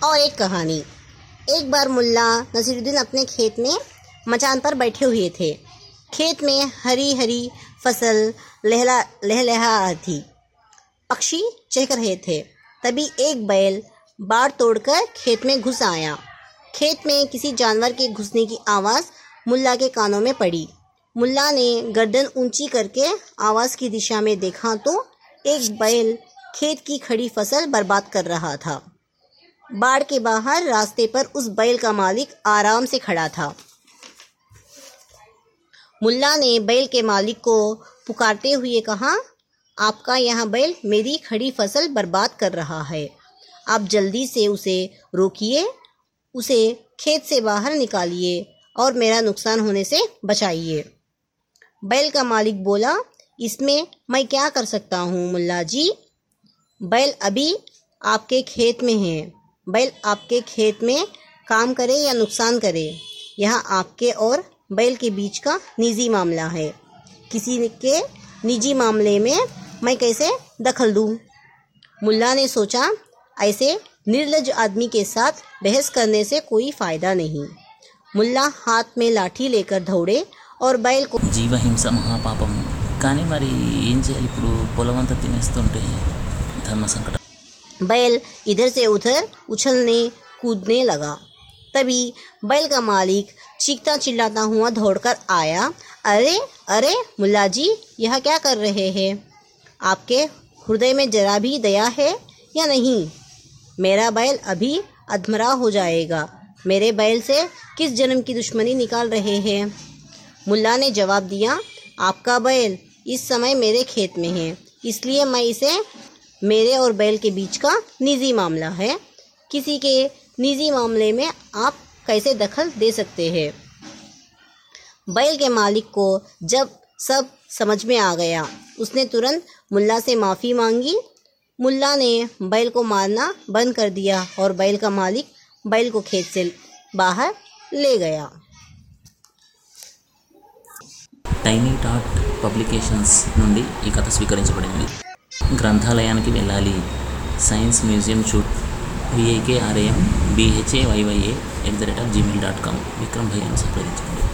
और एक कहानी। एक बार मुल्ला नसीरुद्दीन अपने खेत में मचान पर बैठे हुए थे। खेत में हरी हरी फसल लहलहा रही थी। पक्षी चहक रहे थे। तभी एक बैल बाड़ तोड़कर खेत में घुस आया। खेत में किसी जानवर के घुसने की आवाज़ मुल्ला के कानों में पड़ी। मुल्ला ने गर्दन ऊंची करके आवाज़ की दिशा में देखा तो एक बैल खेत की खड़ी फसल बर्बाद कर रहा था। बाड़ के बाहर रास्ते पर उस बैल का मालिक आराम से खड़ा था। मुल्ला ने बैल के मालिक को पुकारते हुए कहा, आपका यह बैल मेरी खड़ी फसल बर्बाद कर रहा है। आप जल्दी से उसे रोकिए, उसे खेत से बाहर निकालिए और मेरा नुकसान होने से बचाइए। बैल का मालिक बोला, इसमें मैं क्या कर सकता हूँ मुल्ला जी? बैल अभी आपके खेत में है। बैल आपके खेत में काम करे या नुकसान करे, यह आपके और बैल के बीच का निजी मामला है। किसी के निजी मामले में मैं कैसे दखल दूँ? मुल्ला ने सोचा, ऐसे निर्लज आदमी के साथ बहस करने से कोई फ़ायदा नहीं। मुल्ला हाथ में लाठी लेकर दौड़े और बैल को జీవహింస మహాపాపం కానీ మరి ఏం చేయాలి ఇప్పుడు పొలం అంతా తినేస్తుంటే ధర్మ సంకటం बैल इधर से उधर उछलने कूदने लगा। तभी बैल का मालिक चीखता चिल्लाता हुआ दौड़कर आया। अरे अरे मुल्ला जी, यह क्या कर रहे हैं? आपके हृदय में जरा भी दया है या नहीं? मेरा बैल अभी अधमरा हो जाएगा। मेरे बैल से किस जन्म की दुश्मनी निकाल रहे हैं? मुल्ला ने जवाब दिया, आपका बैल इस समय मेरे खेत में है, इसलिए मैं इसे मेरे और बैल के बीच का निजी मामला है। किसी के निजी मामले में आप कैसे दखल दे सकते हैं? बैल के मालिक को जब सब समझ में आ गया, उसने तुरंत मुल्ला से माफ़ी मांगी। मुल्ला ने बैल को मारना बंद कर दिया और बैल का मालिक बैल को खेत से बाहर ले गया। టైనీ టాట్ పబ్లికేషన్స్ నుండి ఈ కథ స్వీకరించబడింది. గ్రంథాలయానికి వెళ్ళాలి. Science museum VIKRAM BHAYYA@gmail.com. Vikram భయ్యాను సంప్రదించండి.